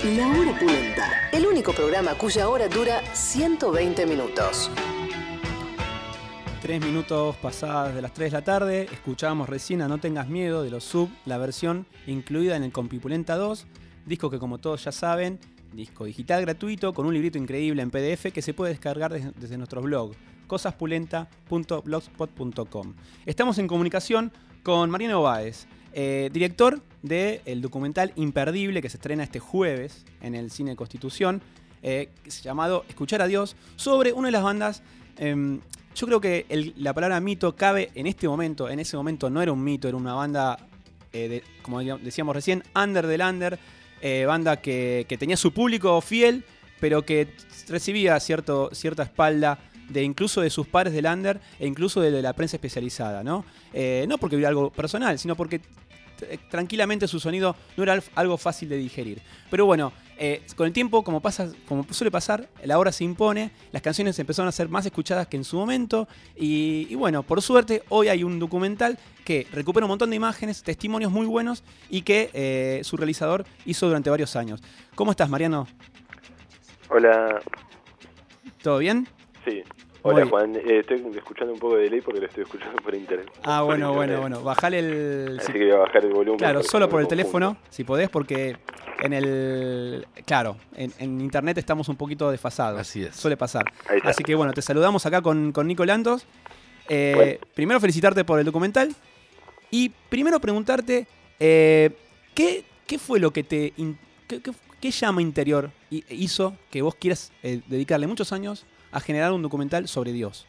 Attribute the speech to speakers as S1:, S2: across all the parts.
S1: La Hora Pulenta, el único programa cuya hora dura 120 minutos.
S2: 3 minutos pasadas de las 3 de la tarde, escuchábamos recién a No Tengas Miedo de los Sub, la versión incluida en el Compipulenta 2, disco que como todos ya saben, disco digital gratuito con un librito increíble en PDF que se puede descargar desde nuestro blog, cosaspulenta.blogspot.com. Estamos en comunicación con Mariano Báez, director del documental imperdible que se estrena este jueves en el Cine Constitución, llamado Escuchar a Dios, sobre una de las bandas. Yo creo que la palabra mito cabe en este momento. En ese momento no era un mito, era una banda, como decíamos recién, under del under, banda que tenía su público fiel, pero que recibía cierta espalda incluso de sus pares del under e incluso de la prensa especializada, ¿no? No porque hubiera algo personal, sino porque tranquilamente su sonido no era algo fácil de digerir. Pero bueno, con el tiempo, como suele pasar, la hora se impone, las canciones empezaron a ser más escuchadas que en su momento y bueno, por suerte hoy hay un documental que recupera un montón de imágenes, testimonios muy buenos y que su realizador hizo durante varios años. ¿Cómo estás, Mariano?
S3: Hola.
S2: ¿Todo bien?
S3: Sí. Hola, Juan. Estoy escuchando un poco de delay porque lo estoy escuchando por internet.
S2: Ah, bueno. Bajale el...
S3: Así que voy a bajar el volumen.
S2: Claro, solo por el teléfono, si podés, porque en internet estamos un poquito desfasados.
S4: Así es.
S2: Suele pasar. Así que bueno, te saludamos acá con Nico Lantos. Primero felicitarte por el documental. Y primero preguntarte, ¿qué fue lo que qué llama interior hizo que vos quieras dedicarle muchos años a generar un documental sobre Dios?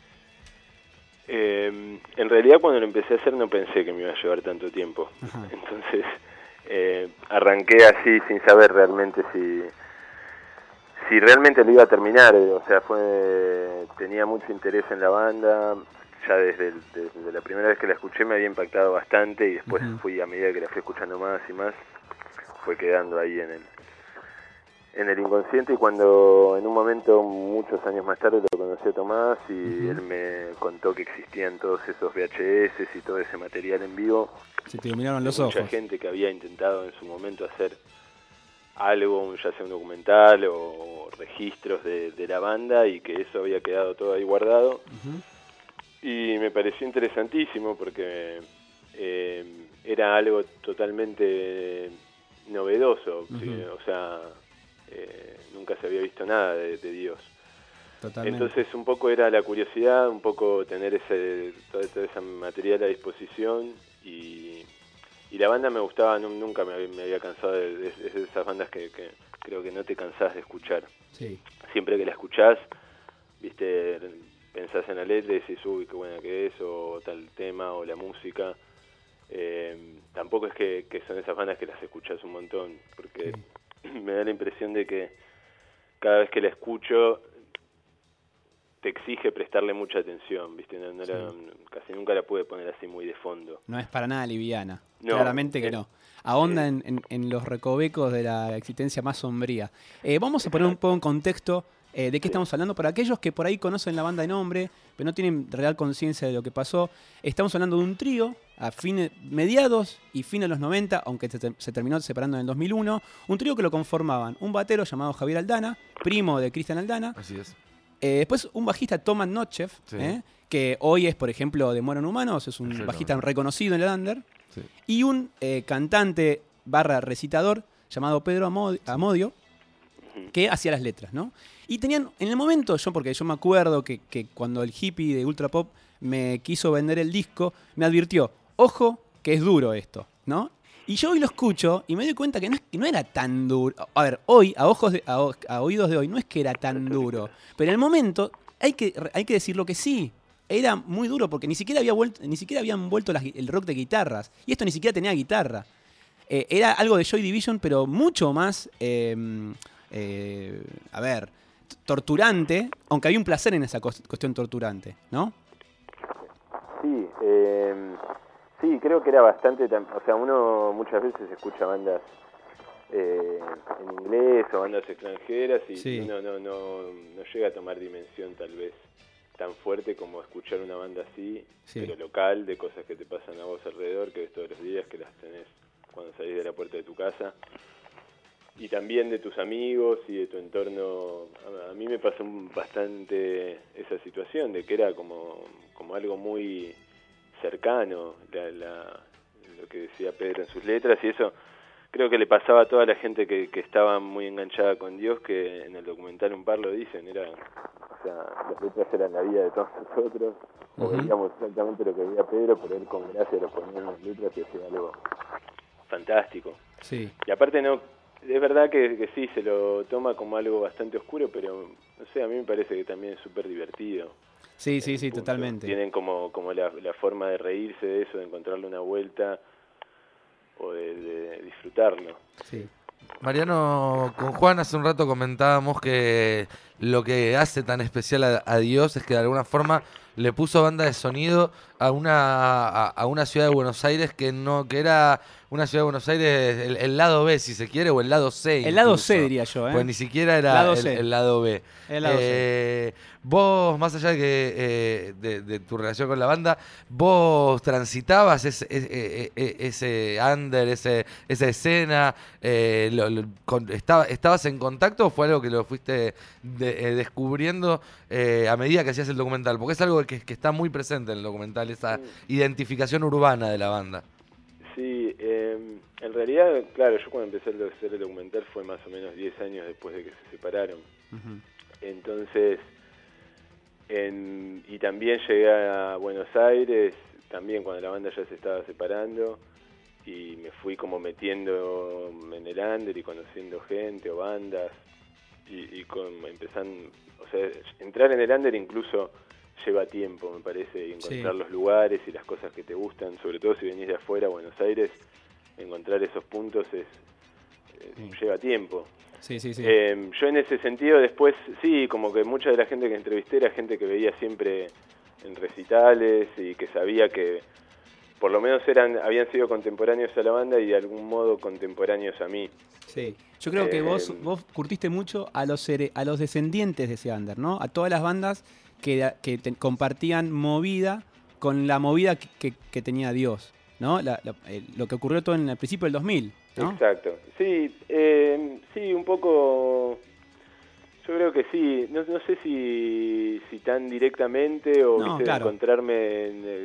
S3: En realidad cuando lo empecé a hacer no pensé que me iba a llevar tanto tiempo. Ajá. Entonces arranqué así sin saber realmente si realmente lo iba a terminar. O sea, tenía mucho interés en la banda. Ya desde la primera vez que la escuché me había impactado bastante y después a medida que la fui escuchando más y más, fue quedando ahí en el inconsciente. Y cuando en un momento, muchos años más tarde, lo conocí a Tomás y él me contó que existían todos esos VHS y todo ese material en vivo.
S2: Se te iluminaron los ojos.
S3: Mucha gente que había intentado en su momento hacer algo, ya sea un documental o registros de la banda, y que eso había quedado todo ahí guardado. Y me pareció interesantísimo porque era algo totalmente novedoso. ¿Sí? O sea, nunca se había visto nada de Dios. Totalmente. Entonces un poco era la curiosidad, un poco tener todo ese material a disposición, y la banda me gustaba, nunca me había cansado de esas bandas que creo que no te cansás de escuchar.
S2: Sí.
S3: Siempre que la escuchás, viste, pensás en la letra y decís, uy, qué buena que es, o tal tema, o la música. Tampoco es que son esas bandas que las escuchás un montón, porque me da la impresión de que cada vez que la escucho te exige prestarle mucha atención, ¿viste? Casi nunca la pude poner así muy de fondo.
S2: No es para nada liviana,
S3: no,
S2: claramente que no. Ahonda en los recovecos de la existencia más sombría. Vamos a poner un poco en contexto de qué estamos hablando para aquellos que por ahí conocen la banda de nombre, pero no tienen real conciencia de lo que pasó. Estamos hablando de un trío a mediados y fines de los 90, aunque se terminó separando en el 2001. Un trío que lo conformaban un batero llamado Javier Aldana, primo de Cristian Aldana.
S4: Así es.
S2: Después un bajista, Tomás Notchev, que hoy es, por ejemplo, de Mueran Humanos, es un bajista reconocido en el under. Sí. Y un cantante / recitador llamado Pedro Amodio, que hacía las letras, ¿no? Y tenían, en el momento, porque yo me acuerdo que cuando el hippie de Ultra Pop me quiso vender el disco, me advirtió, ojo, que es duro esto, ¿no? Y yo hoy lo escucho y me doy cuenta que no era tan duro. A ver, hoy, a oídos de hoy, no es que era tan duro. Pero en el momento hay que decirlo que sí. Era muy duro porque ni siquiera habían vuelto el rock de guitarras. Y esto ni siquiera tenía guitarra. Era algo de Joy Division, pero mucho más, torturante, aunque había un placer en esa cuestión torturante, ¿no?
S3: Sí, sí, creo que era bastante, o sea, uno muchas veces escucha bandas en inglés o bandas extranjeras y uno no llega a tomar dimensión tal vez tan fuerte como escuchar una banda así, pero local, de cosas que te pasan a vos alrededor, que ves todos los días, que las tenés cuando salís de la puerta de tu casa. y también de tus amigos y de tu entorno. A mí me pasó bastante esa situación de que era como algo muy cercano, lo que decía Pedro en sus letras, y eso creo que le pasaba a toda la gente que estaba muy enganchada con Dios, que en el documental un par lo dicen, o sea, las letras eran la vida de todos nosotros, o veíamos exactamente lo que veía Pedro, pero él con gracia lo ponía en las letras y hacía algo fantástico.
S2: Sí.
S3: Y aparte es verdad que sí, se lo toma como algo bastante oscuro, pero no sé, a mí me parece que también es súper divertido.
S2: Sí, totalmente.
S3: Tienen como la forma de reírse de eso, de encontrarle una vuelta o de disfrutarlo.
S2: Sí.
S4: Mariano, con Juan hace un rato comentábamos que lo que hace tan especial a Dios es que de alguna forma le puso banda de sonido a una ciudad de Buenos Aires que era una ciudad de Buenos Aires, el lado B, si se quiere, o el lado C.
S2: El lado C, diría yo,
S4: Pues ni siquiera era el lado B.
S2: El lado C.
S4: Vos, más allá de tu relación con la banda, vos transitabas ese under, esa escena, ¿estabas en contacto o fue algo que lo fuiste descubriendo a medida que hacías el documental? Porque es algo que está muy presente en el documental, esa identificación urbana de la banda.
S3: Sí, en realidad, claro, yo cuando empecé a hacer el documental fue más o menos 10 años después de que se separaron. Entonces, y también llegué a Buenos Aires, también cuando la banda ya se estaba separando, y me fui como metiendo en el under y conociendo gente o bandas, y empezando, o sea, entrar en el under incluso lleva tiempo, me parece, y encontrar los lugares y las cosas que te gustan, sobre todo si venís de afuera, Buenos Aires, encontrar esos puntos lleva tiempo.
S2: Sí.
S3: Yo en ese sentido después, sí, como que mucha de la gente que entrevisté era gente que veía siempre en recitales y que sabía que por lo menos habían sido contemporáneos a la banda y de algún modo contemporáneos a mí.
S2: Sí, yo creo que vos curtiste mucho a los descendientes de ese under, ¿no? A todas las bandas que compartían movida con la movida que tenía Dios, ¿no? Lo que ocurrió todo en el principio del 2000, ¿no?
S3: Exacto. Sí, sí, un poco. Yo creo que sí. No sé si tan directamente o encontrarme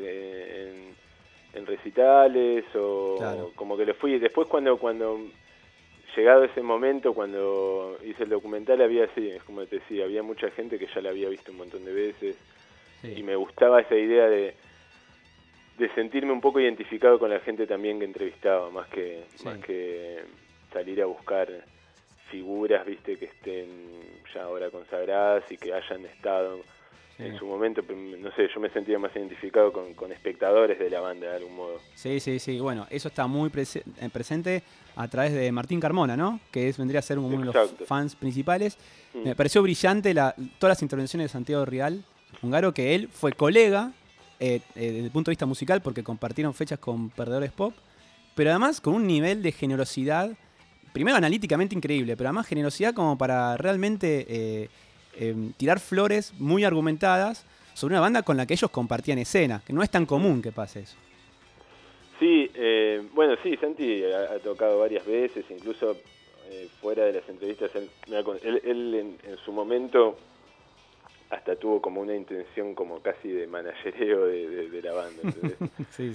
S3: en recitales o como que lo fui. Después cuando llegado ese momento, cuando hice el documental, había, sí, es como te decía, había mucha gente que ya la había visto un montón de veces y me gustaba esa idea de sentirme un poco identificado con la gente también que entrevistaba, más que salir a buscar figuras, viste, que estén ya ahora consagradas y que hayan estado en su momento, pero no sé, yo me sentía más identificado con espectadores de la banda de algún modo.
S2: Sí, bueno, eso está muy presente a través de Martín Carmona, ¿no? Que vendría a ser uno de los fans principales. Me pareció brillante todas las intervenciones de Santiago Rial, húngaro, que él fue colega desde el punto de vista musical porque compartieron fechas con Perdedores Pop, pero además con un nivel de generosidad, primero analíticamente increíble, pero además generosidad como para realmente tirar flores muy argumentadas sobre una banda con la que ellos compartían escena, que no es tan común que pase eso.
S3: Sí, bueno, sí, Santi ha tocado varias veces, incluso fuera de las entrevistas, él en su momento hasta tuvo como una intención como casi de managereo de la banda, ¿entendés?
S2: Sí.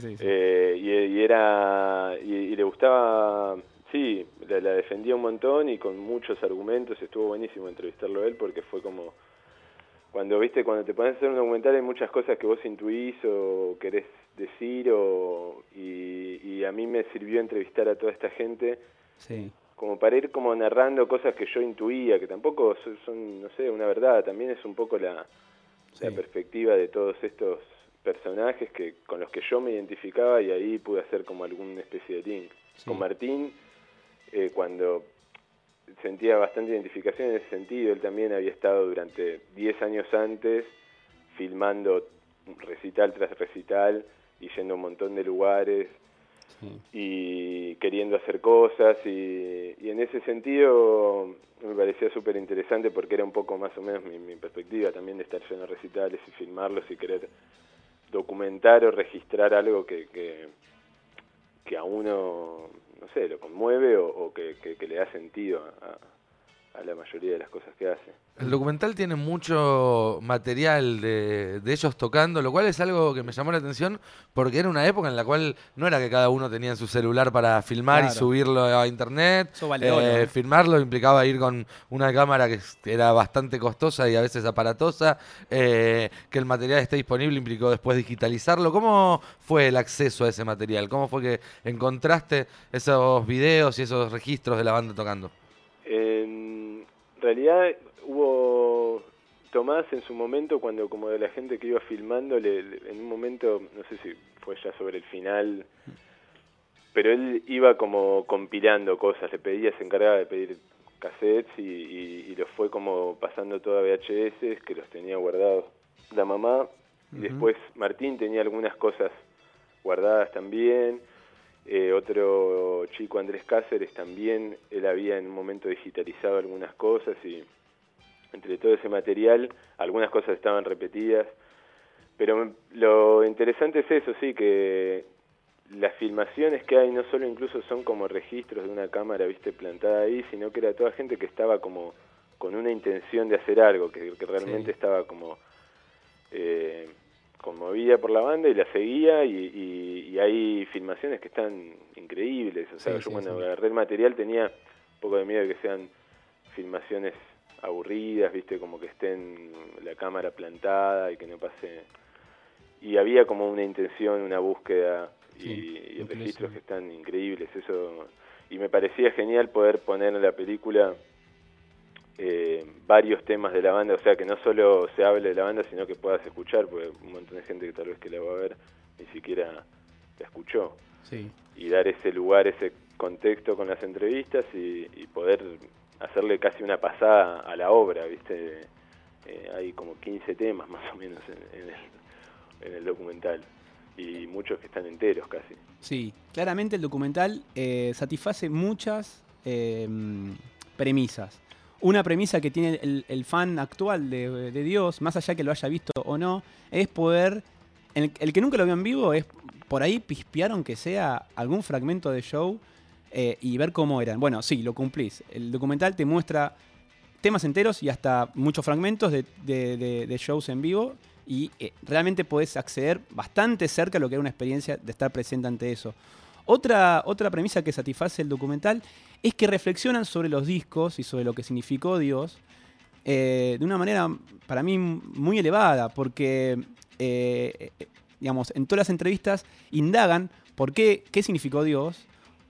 S3: Y le gustaba, sí, la defendía un montón y con muchos argumentos. Estuvo buenísimo entrevistarlo a él porque fue como cuando te pones a hacer un documental hay muchas cosas que vos intuís o querés decir y a mí me sirvió entrevistar a toda esta gente como para ir como narrando cosas que yo intuía, que tampoco son no sé, una verdad, también es un poco la perspectiva de todos estos personajes con los que yo me identificaba y ahí pude hacer como alguna especie de link. Con Martín, cuando sentía bastante identificación en ese sentido, él también había estado durante 10 años antes filmando recital tras recital y yendo a un montón de lugares y queriendo hacer cosas y en ese sentido me parecía súper interesante porque era un poco más o menos mi perspectiva también de estar yendo a recitales y filmarlos y querer documentar o registrar algo que a uno, no sé, lo conmueve o que le da sentido a la mayoría de las cosas que hace.
S4: El documental tiene mucho material de ellos tocando, lo cual es algo que me llamó la atención porque era una época en la cual no era que cada uno tenía en su celular para filmar y subirlo a internet.
S2: Eso vale oro,
S4: Filmarlo implicaba ir con una cámara que era bastante costosa y a veces aparatosa. Que el material esté disponible implicó después digitalizarlo. ¿Cómo fue el acceso a ese material? ¿Cómo fue que encontraste esos videos y esos registros de la banda tocando?
S3: En realidad hubo Tomás en su momento, cuando como de la gente que iba filmando, en un momento, no sé si fue ya sobre el final, pero él iba como compilando cosas, le pedía, se encargaba de pedir cassettes y los fue como pasando todo a VHS, que los tenía guardados la mamá, y después Martín tenía algunas cosas guardadas también. Otro chico, Andrés Cáceres, también, él había en un momento digitalizado algunas cosas y entre todo ese material algunas cosas estaban repetidas, pero lo interesante es eso, sí, que las filmaciones que hay no solo incluso son como registros de una cámara, viste, plantada ahí, sino que era toda gente que estaba como con una intención de hacer algo, que realmente estaba como conmovida por la banda y la seguía, y hay filmaciones que están increíbles. O sea, yo cuando agarré el material tenía un poco de miedo de que sean filmaciones aburridas, viste, como que estén la cámara plantada y que no pase. Y había como una intención, una búsqueda y registros que están increíbles. Eso, y me parecía genial poder poner en la película varios temas de la banda, o sea, que no solo se hable de la banda, sino que puedas escuchar, porque un montón de gente que tal vez que la va a ver ni siquiera la escuchó.
S2: Sí.
S3: Y dar ese lugar, ese contexto con las entrevistas y poder hacerle casi una pasada a la obra, ¿viste? Hay como 15 temas más o menos en el documental y muchos que están enteros casi.
S2: Sí, claramente el documental satisface muchas premisas. Una premisa que tiene el fan actual de Dios, más allá que lo haya visto o no, es poder, el que nunca lo vio en vivo, es por ahí pispear aunque sea algún fragmento de show y ver cómo eran. Bueno, sí, lo cumplís. El documental te muestra temas enteros y hasta muchos fragmentos de shows en vivo y realmente podés acceder bastante cerca a lo que era una experiencia de estar presente ante eso. Otra premisa que satisface el documental es que reflexionan sobre los discos y sobre lo que significó Dios de una manera, para mí, muy elevada, porque, digamos, en todas las entrevistas indagan por qué significó Dios.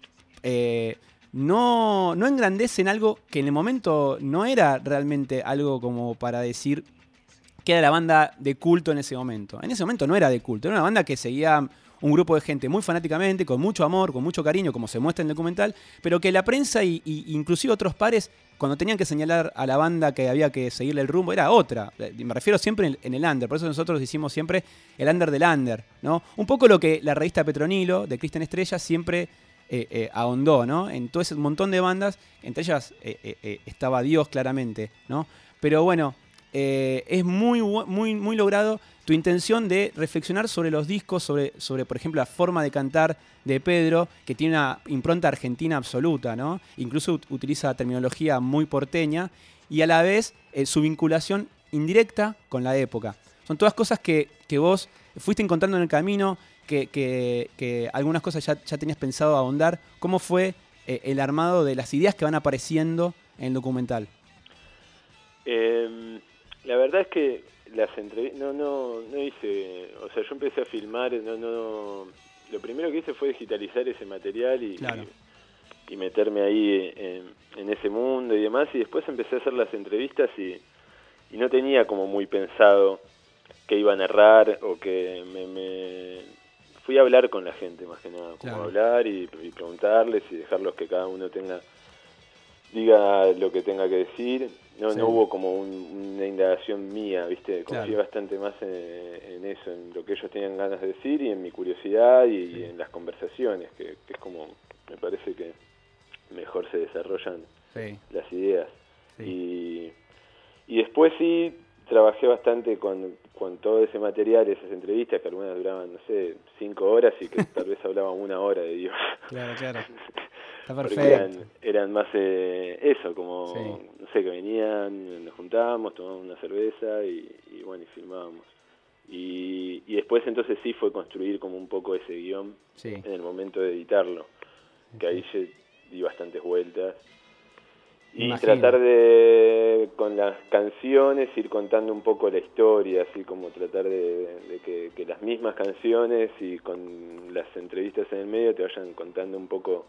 S2: No engrandecen algo que en el momento no era realmente algo como para decir que era la banda de culto en ese momento. En ese momento no era de culto, era una banda que seguía un grupo de gente muy fanáticamente, con mucho amor, con mucho cariño, como se muestra en el documental, pero que la prensa y inclusive otros pares, cuando tenían que señalar a la banda que había que seguirle el rumbo, era otra. Me refiero siempre en el under, por eso nosotros hicimos siempre el under del under, ¿no? Un poco lo que la revista Petronilo, de Cristian Estrella, siempre ahondó, ¿no? En todo ese montón de bandas, entre ellas estaba Dios claramente, ¿no? Pero bueno, es muy logrado tu intención de reflexionar sobre los discos, sobre, por ejemplo, la forma de cantar de Pedro, que tiene una impronta argentina absoluta, ¿no? Incluso utiliza terminología muy porteña y a la vez su vinculación indirecta con la época. Son todas cosas que vos fuiste encontrando en el camino, que algunas cosas ya tenías pensado ahondar. ¿Cómo fue el armado de las ideas que van apareciendo en el documental?
S3: La verdad es que las entrevistas no hice, o sea, yo empecé a filmar, lo primero que hice fue digitalizar ese material y meterme ahí en ese mundo y demás, y después empecé a hacer las entrevistas y no tenía como muy pensado que iba a narrar o que me fui a hablar con la gente más que nada, como hablar y preguntarles y dejarlos que cada uno diga lo que tenga que decir. No hubo como una indagación mía, ¿viste? Confié bastante más en eso, en lo que ellos tenían ganas de decir y en mi curiosidad y en las conversaciones, que es como, me parece que mejor se desarrollan las ideas. Y después sí, trabajé bastante con todo ese material, esas entrevistas, que algunas duraban, no sé, 5 horas y que tal vez hablaban 1 hora de Dios.
S2: Claro. Está
S3: Porque
S2: perfecto.
S3: eran más eso, como,
S2: Sí.
S3: no sé, que venían, nos juntábamos, tomábamos una cerveza y bueno, y filmábamos. Y después entonces sí fue construir como un poco ese guión
S2: Sí.
S3: en el momento de editarlo, que ahí yo di bastantes vueltas. Y
S2: Imagino.
S3: tratar de, con las canciones, ir contando un poco la historia, así como tratar de que las mismas canciones y con las entrevistas en el medio te vayan contando un poco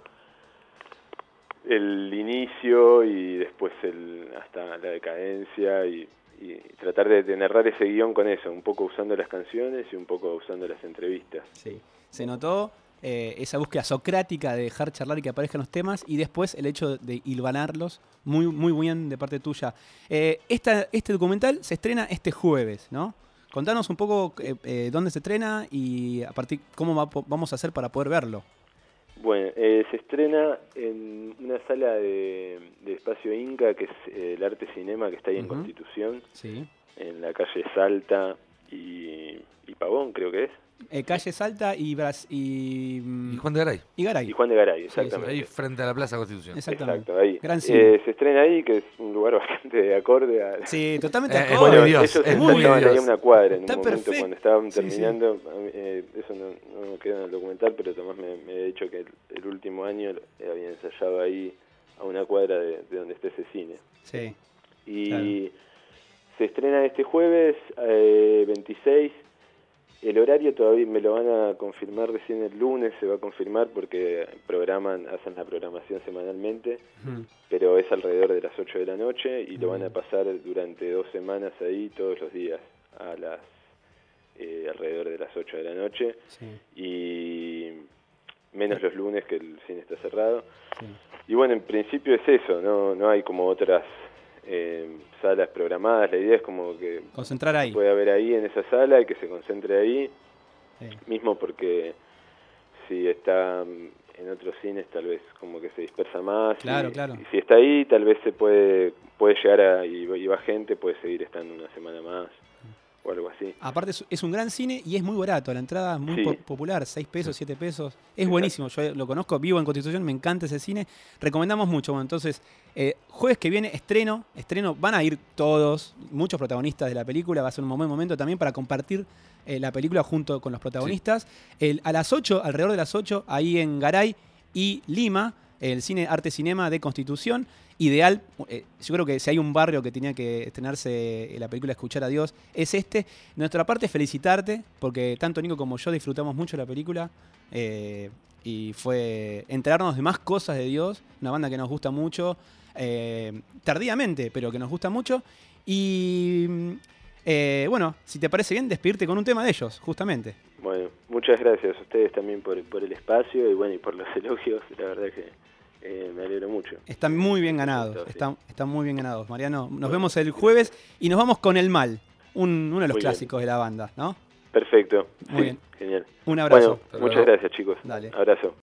S3: el inicio y después hasta la decadencia y tratar de narrar ese guión con eso, un poco usando las canciones y un poco usando las entrevistas.
S2: Sí. Se notó esa búsqueda socrática de dejar charlar y que aparezcan los temas y después el hecho de hilvanarlos muy, muy bien de parte tuya. Este documental se estrena este jueves, ¿no? Contanos un poco dónde se estrena y a partir cómo vamos a hacer para poder verlo.
S3: Bueno, se estrena en una sala de Espacio Inca, que es el Arte Cinema, que está ahí en Constitución,
S2: Sí.
S3: en la calle Salta y Pavón, creo que es.
S2: Calle Salta y
S4: Y Juan de Garay.
S2: y Garay.
S3: Y Juan de Garay,
S2: Sí,
S3: exactamente.
S4: Ahí frente a la Plaza Constitución.
S2: Exactamente.
S3: Exacto, ahí.
S2: Gran cine.
S3: Se estrena ahí, que es un lugar bastante acorde a...
S2: Sí, totalmente
S4: Es
S2: acorde.
S3: Bueno,
S4: muy Dios,
S3: ellos
S4: es muy
S3: estaban ahí
S4: Dios.
S3: a una cuadra en
S2: Está
S3: un momento
S2: perfecto.
S3: cuando estaban
S2: Sí,
S3: terminando. Eso no queda en el documental, pero Tomás me había dicho que el último año había ensayado ahí a una cuadra de donde está ese cine.
S2: Sí.
S3: Y
S2: Claro.
S3: se estrena este jueves 26. El horario todavía me lo van a confirmar recién el lunes, se va a confirmar porque hacen la programación semanalmente,
S2: Ujú.
S3: pero es alrededor de las 8 de la noche y lo van a pasar durante 2 semanas ahí todos los días a las alrededor de las 8 de la noche
S2: Sí.
S3: y menos los lunes que el cine está cerrado.
S2: Sí.
S3: Y bueno, en principio es eso, no hay como otras salas programadas, la idea es como que
S2: Concentrar ahí.
S3: puede haber ahí en esa sala y que se concentre ahí,
S2: Sí.
S3: mismo porque si está en otros cines tal vez como que se dispersa más.
S2: Claro,
S3: y,
S2: claro.
S3: y si está ahí tal vez se puede llegar y va gente, puede seguir estando una semana más o algo así.
S2: Aparte es un gran cine y es muy barato, la entrada es muy
S3: Sí.
S2: popular, 6 pesos, 7 pesos. Es buenísimo, yo lo conozco, vivo en Constitución, me encanta ese cine. Recomendamos mucho. Bueno, entonces, jueves que viene estreno, van a ir todos, muchos protagonistas de la película, va a ser un buen momento también para compartir la película junto con los protagonistas. A las 8, alrededor de las 8, ahí en Garay y Lima, el cine Arte Cinema de Constitución. Ideal, yo creo que si hay un barrio que tenía que estrenarse la película Escuchar a Dios, es este. Nuestra parte es felicitarte, porque tanto Nico como yo disfrutamos mucho la película y fue enterarnos de más cosas de Dios, una banda que nos gusta mucho, tardíamente, pero que nos gusta mucho. Y bueno, si te parece bien, despedirte con un tema de ellos, justamente.
S3: Bueno, muchas gracias a ustedes también por el espacio y bueno, y por los elogios, la verdad que me alegro mucho.
S2: Están muy bien ganados,
S3: Sí.
S2: están muy bien ganados. Mariano, nos vemos el jueves y nos vamos con El Mal, uno de los
S3: Muy
S2: clásicos de la banda, ¿no?
S3: Perfecto.
S2: Muy bien.
S3: Genial.
S2: Un abrazo.
S3: Bueno, muchas gracias chicos.
S2: Dale.
S3: Abrazo.